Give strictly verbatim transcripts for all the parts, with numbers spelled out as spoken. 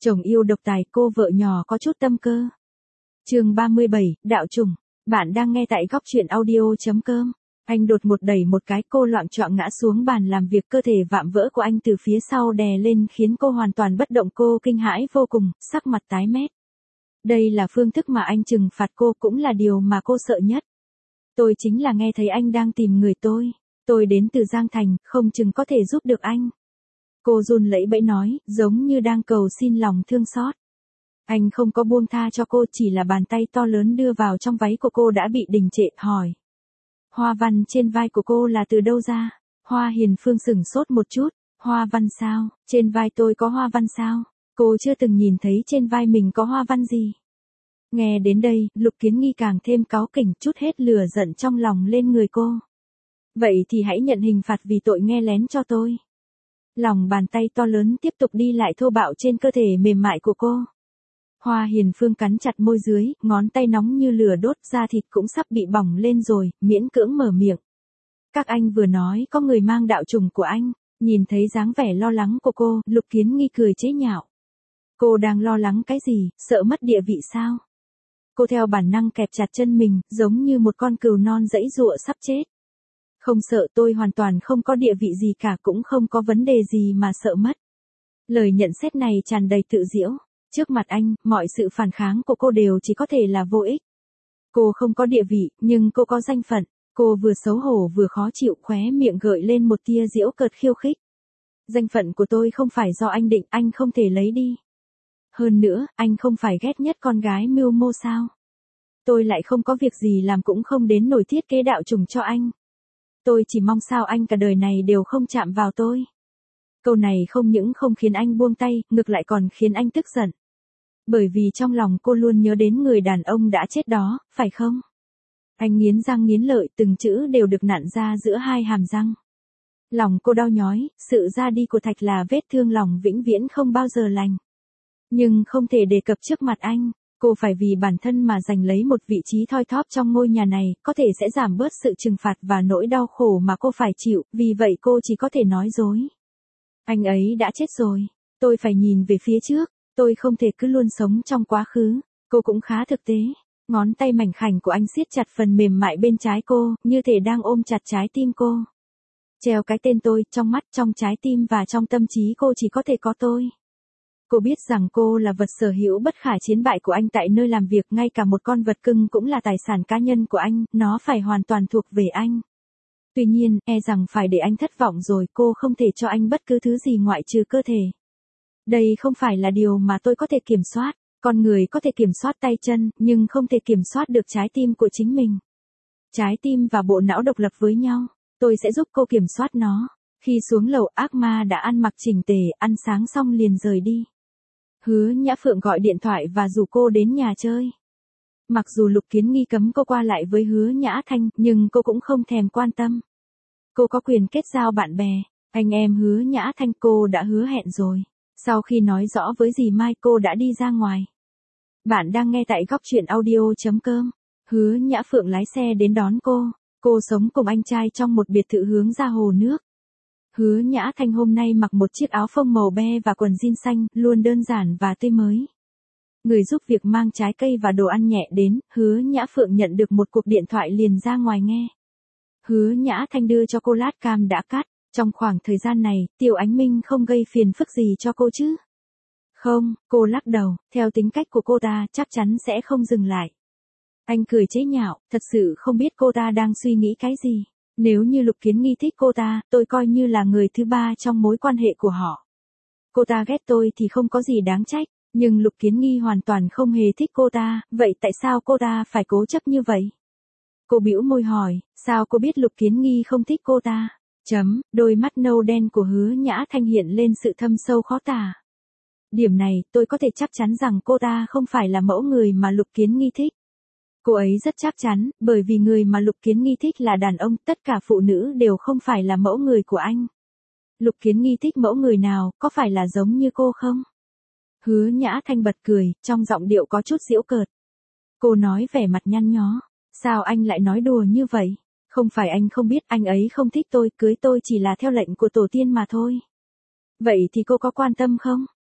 Chồng yêu độc tài, cô vợ nhỏ có chút tâm cơ. Chương ba mươi bảy, đạo trùng. Bạn đang nghe tại góc truyện audio.com. Anh đột một đẩy một cái, cô loạng choạng ngã xuống bàn làm việc, cơ thể vạm vỡ của anh từ phía sau đè lên khiến cô hoàn toàn bất động, cô kinh hãi vô cùng, sắc mặt tái mét. Đây là phương thức mà anh trừng phạt cô, cũng là điều mà cô sợ nhất. Tôi chính là nghe thấy anh đang tìm người tôi. Tôi đến từ Giang Thành, không chừng có thể giúp được anh. Cô run lẩy bẩy nói, giống như đang cầu xin lòng thương xót. Anh không có buông tha cho cô, chỉ là bàn tay to lớn đưa vào trong váy của cô đã bị đình trệ, hỏi. Hoa văn trên vai của cô là từ đâu ra? Hoa Hiền Phương sửng sốt một chút, hoa văn sao, trên vai tôi có hoa văn sao? Cô chưa từng nhìn thấy trên vai mình có hoa văn gì. Nghe đến đây, Lục Kiến Nghi càng thêm cáu kỉnh, chút hết lửa giận trong lòng lên người cô. Vậy thì hãy nhận hình phạt vì tội nghe lén cho tôi. Lòng bàn tay to lớn tiếp tục đi lại thô bạo trên cơ thể mềm mại của cô. Hoa Hiền Phương cắn chặt môi dưới, ngón tay nóng như lửa đốt, da thịt cũng sắp bị bỏng lên rồi, miễn cưỡng mở miệng. Các anh vừa nói có người mang đạo trùng của anh. Nhìn thấy dáng vẻ lo lắng của cô, Lục Kiến Nghi cười chế nhạo. Cô đang lo lắng cái gì, sợ mất địa vị sao? Cô theo bản năng kẹp chặt chân mình, giống như một con cừu non giãy giụa sắp chết. Không sợ, tôi hoàn toàn không có địa vị gì cả, cũng không có vấn đề gì mà sợ mất. Lời nhận xét này tràn đầy tự giễu. Trước mặt anh, mọi sự phản kháng của cô đều chỉ có thể là vô ích. Cô không có địa vị, nhưng cô có danh phận. Cô vừa xấu hổ vừa khó chịu, khóe miệng gợi lên một tia giễu cợt khiêu khích. Danh phận của tôi không phải do anh định, anh không thể lấy đi. Hơn nữa, anh không phải ghét nhất con gái mưu mô sao? Tôi lại không có việc gì làm, cũng không đến nổi thiết kế đạo trùng cho anh. Tôi chỉ mong sao anh cả đời này đều không chạm vào tôi. Câu này không những không khiến anh buông tay, ngược lại còn khiến anh tức giận. Bởi vì trong lòng cô luôn nhớ đến người đàn ông đã chết đó, phải không? Anh nghiến răng nghiến lợi, từng chữ đều được nặn ra giữa hai hàm răng. Lòng cô đau nhói, sự ra đi của Thạch là vết thương lòng vĩnh viễn không bao giờ lành. Nhưng không thể đề cập trước mặt anh, cô phải vì bản thân mà giành lấy một vị trí thoi thóp trong ngôi nhà này, có thể sẽ giảm bớt sự trừng phạt và nỗi đau khổ mà cô phải chịu, vì vậy cô chỉ có thể nói dối. Anh ấy đã chết rồi, tôi phải nhìn về phía trước, tôi không thể cứ luôn sống trong quá khứ. Cô cũng khá thực tế, ngón tay mảnh khảnh của anh siết chặt phần mềm mại bên trái cô, như thể đang ôm chặt trái tim cô. Treo cái tên tôi, trong mắt, trong trái tim và trong tâm trí cô chỉ có thể có tôi. Cô biết rằng cô là vật sở hữu bất khả chiến bại của anh tại nơi làm việc, ngay cả một con vật cưng cũng là tài sản cá nhân của anh, nó phải hoàn toàn thuộc về anh. Tuy nhiên, e rằng phải để anh thất vọng rồi, cô không thể cho anh bất cứ thứ gì ngoại trừ cơ thể. Đây không phải là điều mà tôi có thể kiểm soát, con người có thể kiểm soát tay chân, nhưng không thể kiểm soát được trái tim của chính mình. Trái tim và bộ não độc lập với nhau, tôi sẽ giúp cô kiểm soát nó. Khi xuống lầu, ác ma đã ăn mặc chỉnh tề, ăn sáng xong liền rời đi. Hứa Nhã Phượng gọi điện thoại và rủ cô đến nhà chơi. Mặc dù Lục Kiến Nghi cấm cô qua lại với Hứa Nhã Thanh, nhưng cô cũng không thèm quan tâm. Cô có quyền kết giao bạn bè, anh em Hứa Nhã Thanh, cô đã hứa hẹn rồi. Sau khi nói rõ với dì Mai, cô đã đi ra ngoài. Bạn đang nghe tại góc truyện audio.com. Hứa Nhã Phượng lái xe đến đón cô. Cô sống cùng anh trai trong một biệt thự hướng ra hồ nước. Hứa Nhã Thanh hôm nay mặc một chiếc áo phông màu be và quần jean xanh, luôn đơn giản và tươi mới. Người giúp việc mang trái cây và đồ ăn nhẹ đến, Hứa Nhã Phượng nhận được một cuộc điện thoại liền ra ngoài nghe. Hứa Nhã Thanh đưa cho cô lát cam đã cắt. Trong khoảng thời gian này, Tiêu Ánh Minh không gây phiền phức gì cho cô chứ? Không, cô lắc đầu, theo tính cách của cô ta, chắc chắn sẽ không dừng lại. Anh cười chế nhạo, thật sự không biết cô ta đang suy nghĩ cái gì. Nếu như Lục Kiến Nghi thích cô ta, tôi coi như là người thứ ba trong mối quan hệ của họ. Cô ta ghét tôi thì không có gì đáng trách, nhưng Lục Kiến Nghi hoàn toàn không hề thích cô ta, vậy tại sao cô ta phải cố chấp như vậy? Cô bĩu môi hỏi, sao cô biết Lục Kiến Nghi không thích cô ta? Chấm, đôi mắt nâu đen của Hứa Nhã Thanh hiện lên sự thâm sâu khó tả. Điểm này, tôi có thể chắc chắn rằng cô ta không phải là mẫu người mà Lục Kiến Nghi thích. Cô ấy rất chắc chắn, bởi vì người mà Lục Kiến Nghi thích là đàn ông, tất cả phụ nữ đều không phải là mẫu người của anh. Lục Kiến Nghi thích mẫu người nào, có phải là giống như cô không? Hứa Nhã Thanh bật cười, trong giọng điệu có chút giễu cợt. Cô nói vẻ mặt nhăn nhó, sao anh lại nói đùa như vậy? Không phải anh không biết, anh ấy không thích tôi, cưới tôi chỉ là theo lệnh của tổ tiên mà thôi. Vậy thì cô có quan tâm không?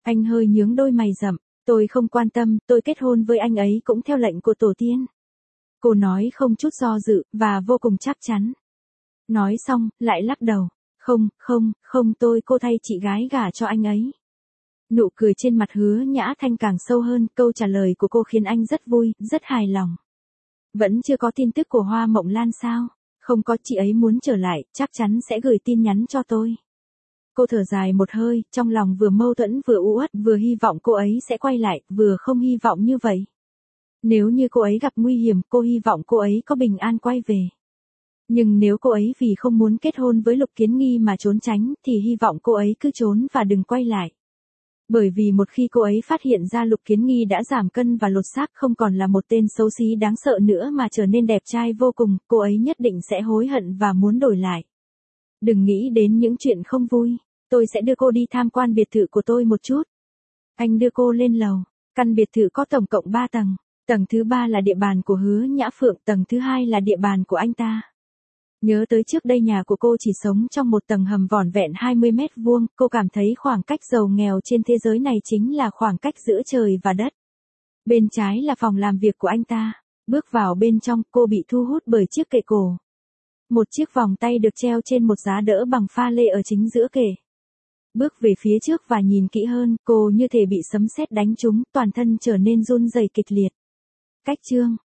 Anh hơi nhướng đôi mày rậm, tôi không quan tâm, tôi kết hôn với anh ấy cũng theo lệnh của tổ tiên. Cô nói không chút do dự, và vô cùng chắc chắn. Nói xong, lại lắc đầu. Không, không, không tôi cô thay chị gái gả cho anh ấy. Nụ cười trên mặt Hứa Nhã Thanh càng sâu hơn, câu trả lời của cô khiến anh rất vui, rất hài lòng. Vẫn chưa có tin tức của Hoa Mộng Lan sao? Không có, chị ấy muốn trở lại, chắc chắn sẽ gửi tin nhắn cho tôi. Cô thở dài một hơi, trong lòng vừa mâu thuẫn vừa u uất, vừa hy vọng cô ấy sẽ quay lại, vừa không hy vọng như vậy. Nếu như cô ấy gặp nguy hiểm, cô hy vọng cô ấy có bình an quay về. Nhưng nếu cô ấy vì không muốn kết hôn với Lục Kiến Nghi mà trốn tránh, thì hy vọng cô ấy cứ trốn và đừng quay lại. Bởi vì một khi cô ấy phát hiện ra Lục Kiến Nghi đã giảm cân và lột xác, không còn là một tên xấu xí đáng sợ nữa mà trở nên đẹp trai vô cùng, cô ấy nhất định sẽ hối hận và muốn đổi lại. Đừng nghĩ đến những chuyện không vui, tôi sẽ đưa cô đi tham quan biệt thự của tôi một chút. Anh đưa cô lên lầu, căn biệt thự có tổng cộng ba tầng, tầng thứ ba là địa bàn của Hứa Nhã Phượng, tầng thứ hai là địa bàn của anh ta. Nhớ tới trước đây nhà của cô chỉ sống trong một tầng hầm vỏn vẹn hai mươi mét vuông, cô cảm thấy khoảng cách giàu nghèo trên thế giới này chính là khoảng cách giữa trời và đất. Bên trái là phòng làm việc của anh ta, bước vào bên trong cô bị thu hút bởi chiếc kệ cổ. Một chiếc vòng tay được treo trên một giá đỡ bằng pha lê ở chính giữa kệ. Bước về phía trước và nhìn kỹ hơn, cô như thể bị sấm sét đánh trúng, toàn thân trở nên run rẩy kịch liệt. Cách chương